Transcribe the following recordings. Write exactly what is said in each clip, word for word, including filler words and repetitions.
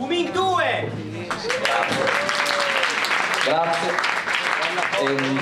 Uming due! Grazie. Ehm,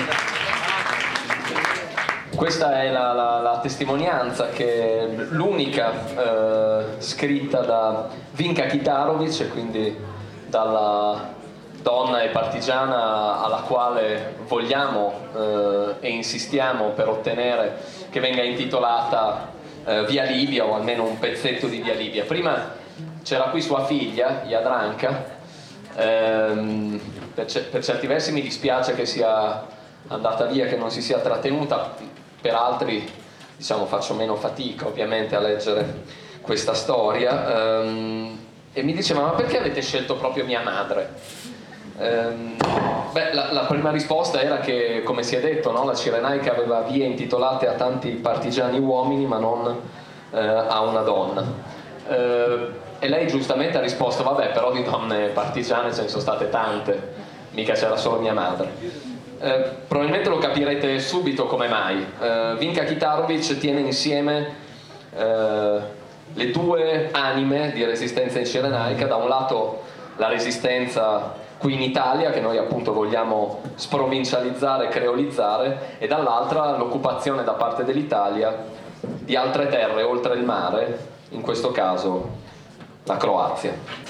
questa è la, la, la testimonianza, che è l'unica eh, scritta da Vinka Kitarović, e quindi dalla donna e partigiana alla quale vogliamo eh, e insistiamo per ottenere che venga intitolata eh, Via Libia, o almeno un pezzetto di Via Libia. Prima c'era qui sua figlia, Jadranka. ehm, per, ce- per certi versi mi dispiace che sia andata via, che non si sia trattenuta. Per altri, diciamo, faccio meno fatica ovviamente a leggere questa storia. ehm, e mi diceva: ma perché avete scelto proprio mia madre? Ehm, beh, la, la prima risposta era che, come si è detto, no, la Cirenaica aveva vie intitolate a tanti partigiani uomini, ma non eh, a una donna. Eh, e lei giustamente ha risposto: vabbè, però di donne partigiane ce ne sono state tante, mica c'era solo mia madre. Eh, probabilmente lo capirete subito come mai. eh, Vinka Kitarović tiene insieme eh, le due anime di resistenza in Cirenaica: da un lato la resistenza qui in Italia, che noi appunto vogliamo sprovincializzare, creolizzare, e dall'altra l'occupazione da parte dell'Italia di altre terre oltre il mare, in questo caso la Croazia.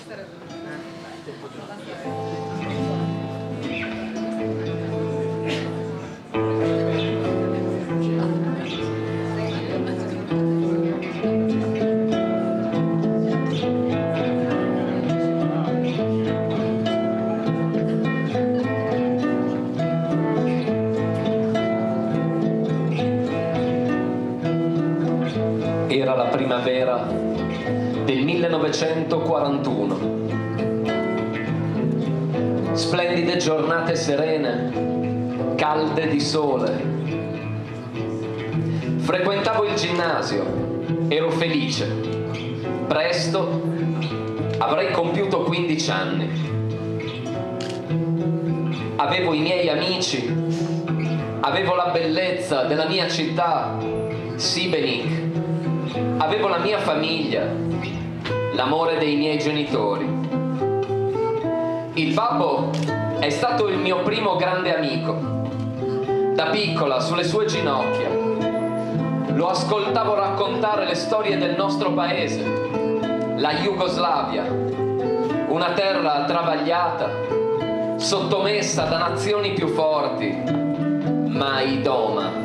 Era la primavera del millenovecentoquarantuno. Splendide giornate serene, calde di sole. Frequentavo il ginnasio, ero felice. Presto avrei compiuto quindici anni. Avevo i miei amici, avevo la bellezza della mia città, Šibenik. Avevo la mia famiglia, l'amore dei miei genitori. Il babbo è stato il mio primo grande amico. Da piccola, sulle sue ginocchia, lo ascoltavo raccontare le storie del nostro paese, la Jugoslavia, una terra travagliata, sottomessa da nazioni più forti, mai doma.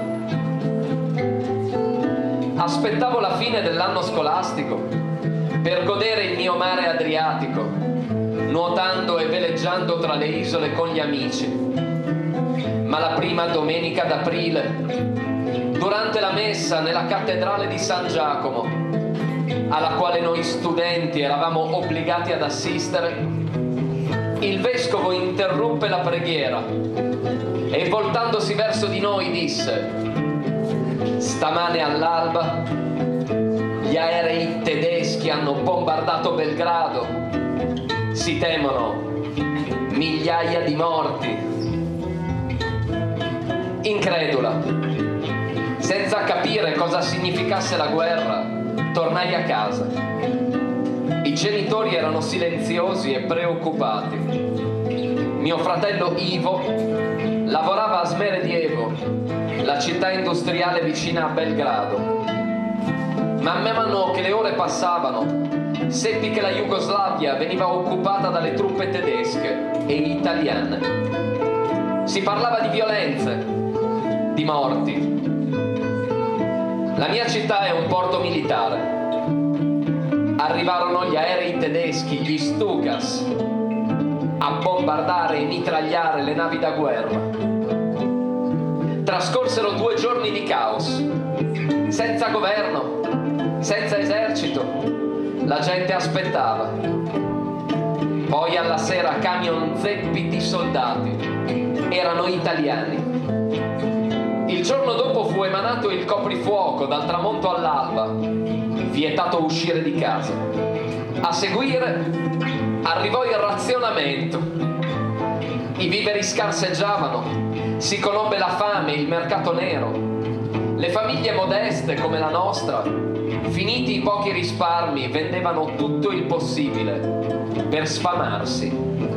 Aspettavo la fine dell'anno scolastico per godere il mio mare Adriatico, nuotando e veleggiando tra le isole con gli amici. Ma la prima domenica d'aprile, durante la messa nella cattedrale di San Giacomo, alla quale noi studenti eravamo obbligati ad assistere, il vescovo interruppe la preghiera e, voltandosi verso di noi, disse: stamane all'alba gli aerei tedeschi hanno bombardato Belgrado, si temono migliaia di morti. Incredula, senza capire cosa significasse la guerra, tornai a casa. I genitori erano silenziosi e preoccupati. Mio fratello Ivo lavorava a Smeredievo, la città industriale vicina a Belgrado. Man mano che le ore passavano, seppi che la Jugoslavia veniva occupata dalle truppe tedesche e italiane. Si parlava di violenze, di morti. La mia città è un porto militare. Arrivarono gli aerei tedeschi, gli Stukas, a bombardare e mitragliare le navi da guerra. Trascorsero due giorni di caos, senza governo, senza esercito. La gente aspettava. Poi alla sera camion zeppi di soldati, erano italiani. Il giorno dopo fu emanato il coprifuoco dal tramonto all'alba, vietato uscire di casa. A seguire arrivò il razionamento. I viveri scarseggiavano. Si conobbe la fame, il mercato nero. Le famiglie modeste come la nostra, finiti i pochi risparmi, vendevano tutto il possibile per sfamarsi.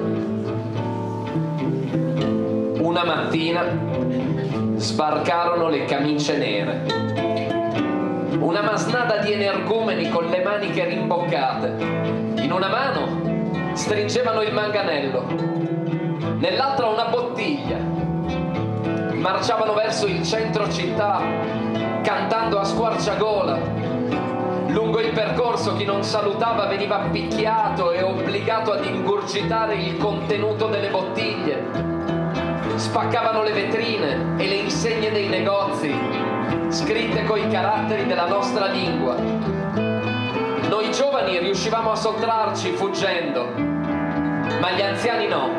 Una mattina sbarcarono le camicie nere, una masnada di energumeni con le maniche rimboccate. In una mano stringevano il manganello, nell'altra una bottiglia. Marciavano verso il centro città cantando a squarciagola. Lungo il percorso chi non salutava veniva picchiato e obbligato ad ingurgitare il contenuto delle bottiglie. Spaccavano le vetrine e le insegne dei negozi, scritte coi caratteri della nostra lingua. Noi giovani riuscivamo a sottrarci fuggendo, ma gli anziani no.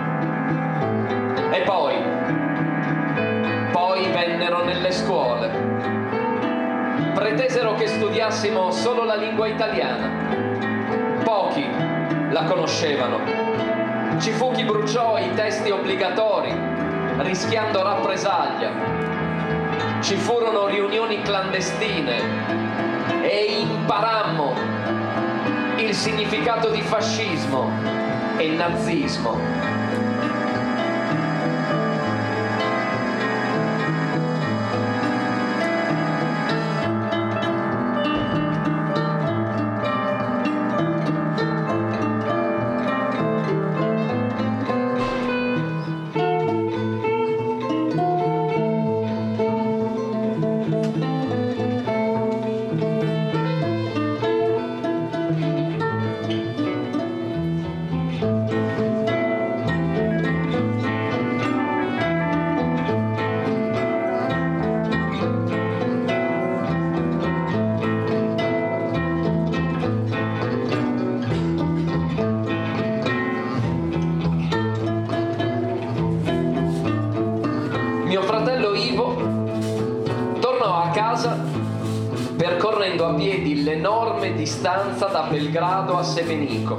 E poi, poi vennero nelle scuole. Pretesero che studiassimo solo la lingua italiana. Pochi la conoscevano. Ci fu chi bruciò i testi obbligatori, rischiando rappresaglia. Ci furono riunioni clandestine e imparammo il significato di fascismo e nazismo. Mio fratello Ivo tornò a casa percorrendo a piedi l'enorme distanza da Belgrado a Sebenico.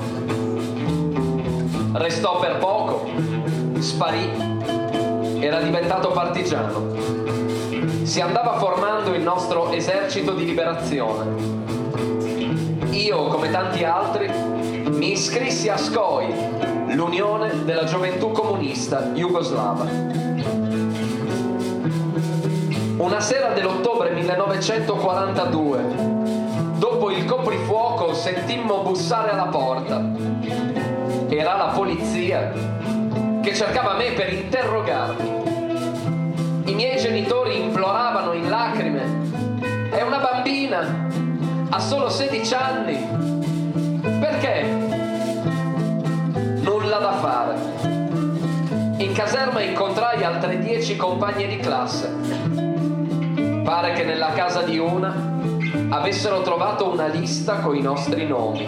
Restò per poco, sparì, era diventato partigiano. Si andava formando il nostro esercito di liberazione. Io, come tanti altri, mi iscrissi a S C O I, l'Unione della Gioventù Comunista Jugoslava. Una sera dell'ottobre millenovecentoquarantadue, dopo il coprifuoco, sentimmo bussare alla porta. Era la polizia che cercava me per interrogarmi. I miei genitori imploravano in lacrime: è una bambina, ha solo sedici anni. Perché? Nulla da fare. In caserma incontrai altre dieci compagne di classe. Pare che nella casa di una avessero trovato una lista coi nostri nomi.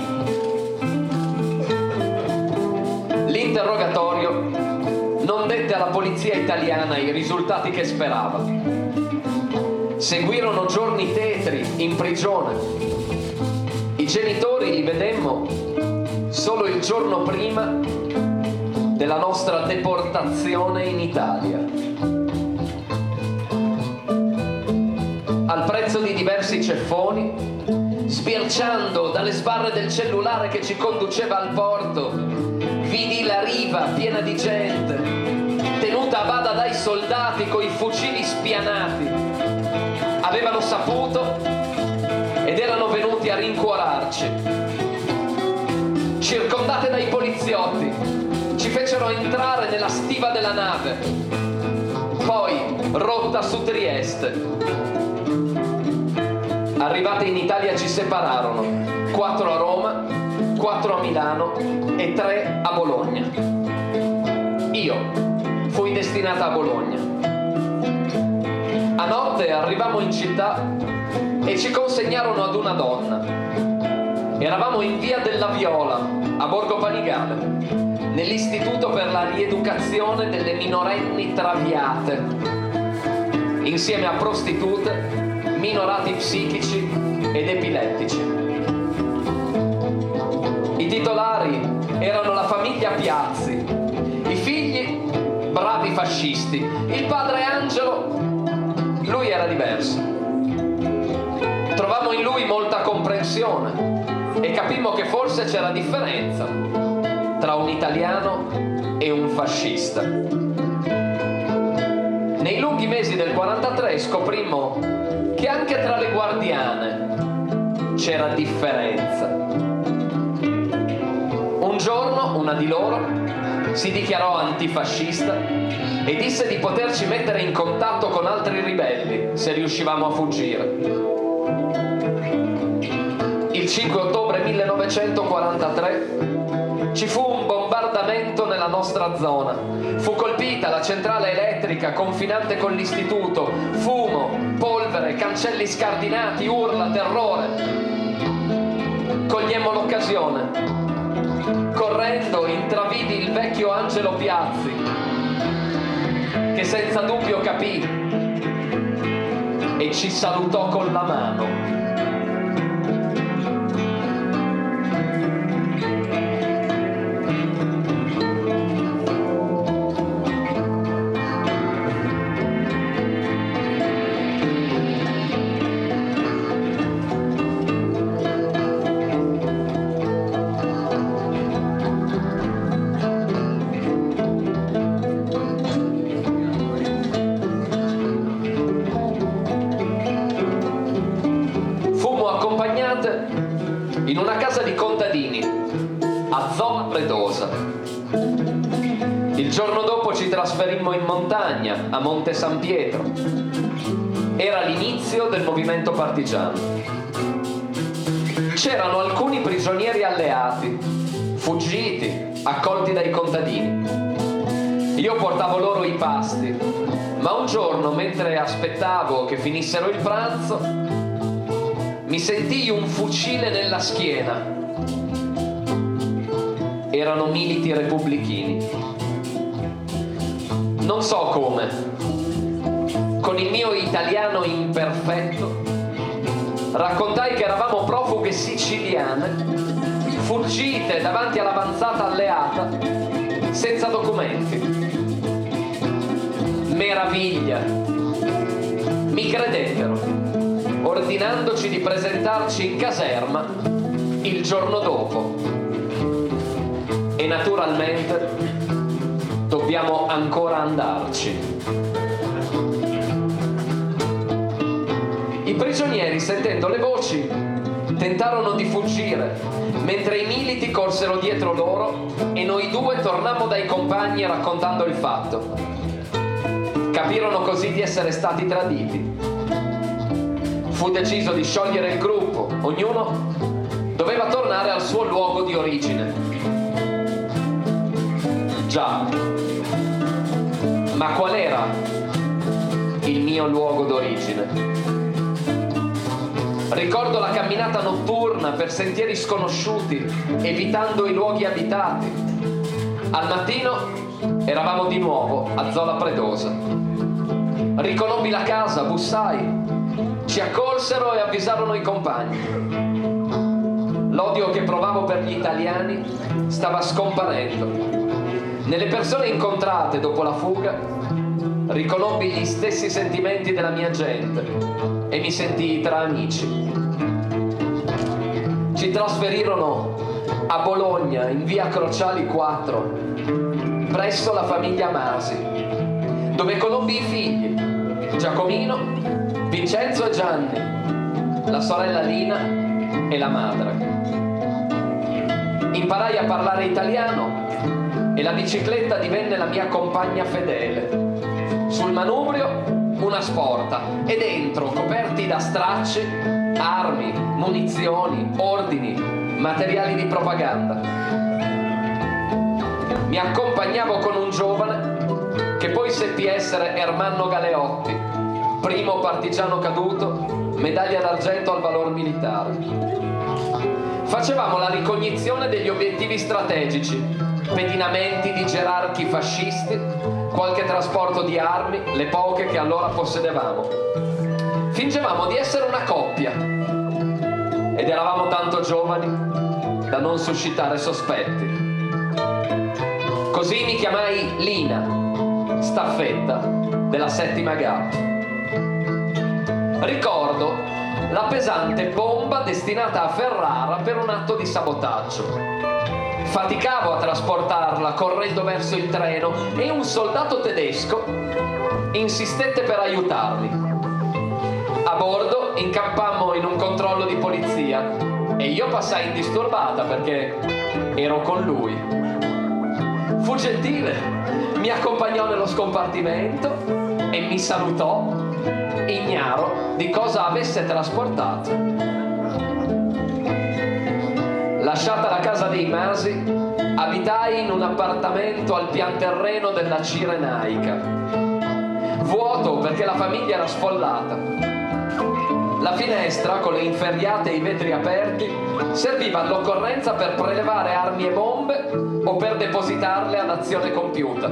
L'interrogatorio non dette alla polizia italiana i risultati che sperava. Seguirono giorni tetri in prigione. I genitori li vedemmo solo il giorno prima della nostra deportazione in Italia. Al prezzo di diversi ceffoni, sbirciando dalle sbarre del cellulare che ci conduceva al porto, vidi la riva piena di gente, tenuta a bada dai soldati coi fucili spianati. Avevano saputo ed erano venuti a rincuorarci. Circondate dai poliziotti, ci fecero entrare nella stiva della nave, poi rotta su Trieste. Arrivate in Italia ci separarono, quattro a Roma, quattro a Milano e tre a Bologna. Io fui destinata a Bologna. A notte arrivammo in città e ci consegnarono ad una donna. Eravamo in via della Viola, a Borgo Panigale, nell'istituto per la rieducazione delle minorenni traviate, insieme a prostitute, minorati psichici ed epilettici. I titolari erano la famiglia Piazzi, i figli bravi fascisti, il padre Angelo, lui era diverso. Trovammo in lui molta comprensione e capimmo che forse c'era differenza un italiano e un fascista. Nei lunghi mesi del quarantatré scoprimmo che anche tra le guardiane c'era differenza. Un giorno una di loro si dichiarò antifascista e disse di poterci mettere in contatto con altri ribelli se riuscivamo a fuggire. Il cinque ottobre millenovecentoquarantatré ci fu un bombardamento nella nostra zona. Fu colpita la centrale elettrica confinante con l'istituto. Fumo, polvere, cancelli scardinati, urla, terrore. Cogliemmo l'occasione. Correndo intravidi il vecchio Angelo Piazzi, che senza dubbio capì e ci salutò con la mano. In una casa di contadini a Zola Predosa. Il giorno dopo ci trasferimmo in montagna a Monte San Pietro. Era l'inizio del movimento partigiano. C'erano alcuni prigionieri alleati, fuggiti, accolti dai contadini. Io portavo loro i pasti, ma un giorno, mentre aspettavo che finissero il pranzo, mi sentii un fucile nella schiena. Erano militi repubblichini. Non so come, con il mio italiano imperfetto, raccontai che eravamo profughe siciliane, fuggite davanti all'avanzata alleata, senza documenti. Meraviglia! Mi credettero, ordinandoci di presentarci in caserma il giorno dopo. E naturalmente dobbiamo ancora andarci. I prigionieri, sentendo le voci, tentarono di fuggire, mentre i militi corsero dietro loro e noi due tornammo dai compagni raccontando il fatto. Capirono così di essere stati traditi. Fu deciso di sciogliere il gruppo, ognuno doveva tornare al suo luogo di origine. Già, ma qual era il mio luogo d'origine? Ricordo la camminata notturna per sentieri sconosciuti, evitando i luoghi abitati. Al mattino eravamo di nuovo a Zola Predosa. Riconobbi la casa, bussai. Ci accolsero e avvisarono i compagni. L'odio che provavo per gli italiani stava scomparendo. Nelle persone incontrate dopo la fuga riconobbi gli stessi sentimenti della mia gente e mi sentii tra amici. Ci trasferirono a Bologna, in via Crociali quattro, presso la famiglia Masi, dove conobbi i figli, Giacomino, Vincenzo e Gianni, la sorella Lina e la madre. Imparai a parlare italiano e la bicicletta divenne la mia compagna fedele. Sul manubrio una sporta e dentro, coperti da stracci, armi, munizioni, ordini, materiali di propaganda. Mi accompagnavo con un giovane che poi seppi essere Ermanno Galeotti, primo partigiano caduto, medaglia d'argento al valor militare. Facevamo la ricognizione degli obiettivi strategici, pedinamenti di gerarchi fascisti, qualche trasporto di armi, le poche che allora possedevamo. Fingevamo di essere una coppia ed eravamo tanto giovani da non suscitare sospetti. Così mi chiamai Lina, staffetta della settima G A P. Ricordo la pesante bomba destinata a Ferrara per un atto di sabotaggio. Faticavo a trasportarla correndo verso il treno e un soldato tedesco insistette per aiutarmi. A bordo incappammo in un controllo di polizia e io passai indisturbata perché ero con lui. Fu gentile, mi accompagnò nello scompartimento e mi salutò, ignaro di cosa avesse trasportato. Lasciata la casa dei Masi, abitai in un appartamento al pian terreno della Cirenaica. Vuoto perché la famiglia era sfollata. La finestra, con le inferriate e i vetri aperti, serviva all'occorrenza per prelevare armi e bombe o per depositarle ad azione compiuta.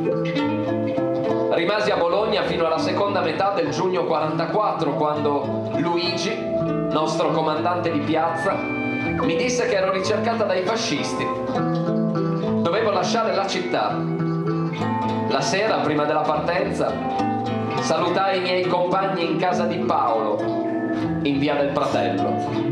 Rimasi a Bologna fino alla seconda metà del giugno quarantaquattro, quando Luigi, nostro comandante di piazza, mi disse che ero ricercata dai fascisti. Dovevo lasciare la città. La sera, prima della partenza, salutai i miei compagni in casa di Paolo, in via del Pratello.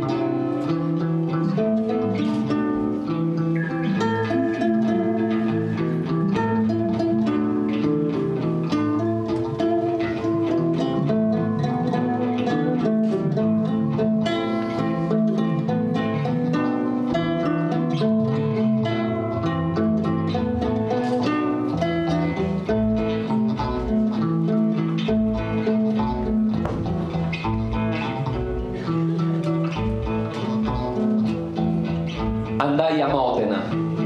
Andai a Modena.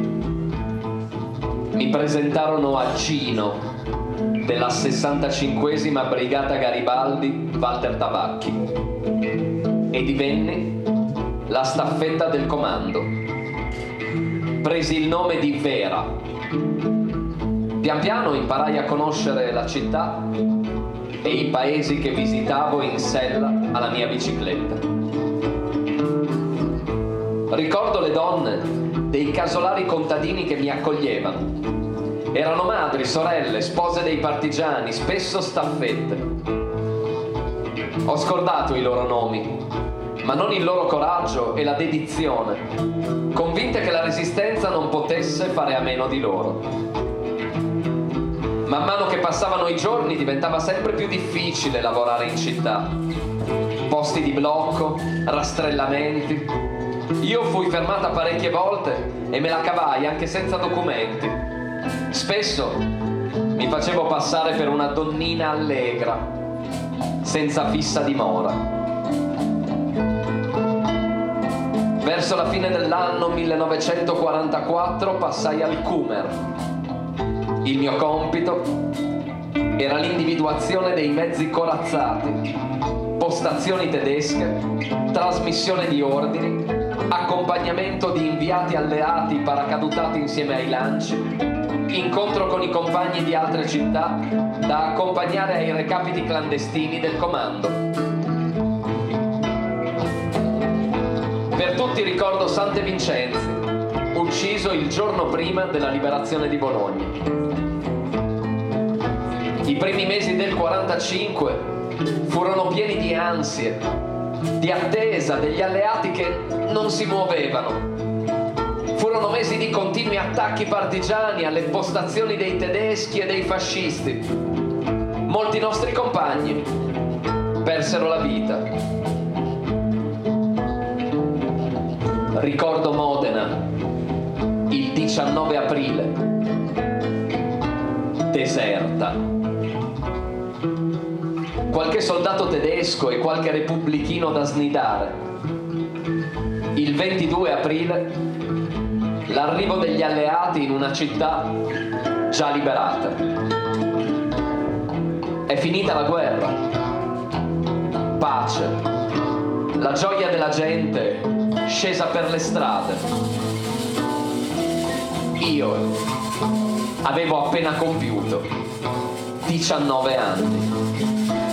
Mi presentarono a Gino della sessantacinquesima Brigata Garibaldi Walter Tabacchi e divenni la staffetta del comando. Presi il nome di Vera. Pian piano imparai a conoscere la città e i paesi che visitavo in sella alla mia bicicletta. Ricordo le donne dei casolari contadini che mi accoglievano. Erano madri, sorelle, spose dei partigiani, spesso staffette. Ho scordato i loro nomi, ma non il loro coraggio e la dedizione, convinte che la resistenza non potesse fare a meno di loro. Man mano che passavano i giorni diventava sempre più difficile lavorare in città. Posti di blocco, rastrellamenti. Io fui fermata parecchie volte e me la cavai anche senza documenti. Spesso mi facevo passare per una donnina allegra, senza fissa dimora. Verso la fine dell'anno millenovecentoquarantaquattro passai al Cumer. Il mio compito era l'individuazione dei mezzi corazzati, postazioni tedesche, trasmissione di ordini, accompagnamento di inviati alleati paracadutati insieme ai lanci, incontro con i compagni di altre città da accompagnare ai recapiti clandestini del comando. Per tutti ricordo Sante Vincenzi, ucciso il giorno prima della liberazione di Bologna. I primi mesi del quarantacinque furono pieni di ansie, di attesa degli alleati che non si muovevano. Furono mesi di continui attacchi partigiani alle postazioni dei tedeschi e dei fascisti. Molti nostri compagni persero la vita. Ricordo Modena, il diciannove aprile, deserta. Qualche soldato tedesco e qualche repubblichino da snidare. Il ventidue aprile, l'arrivo degli alleati in una città già liberata. È finita la guerra. Pace. La gioia della gente scesa per le strade. Io avevo appena compiuto diciannove anni.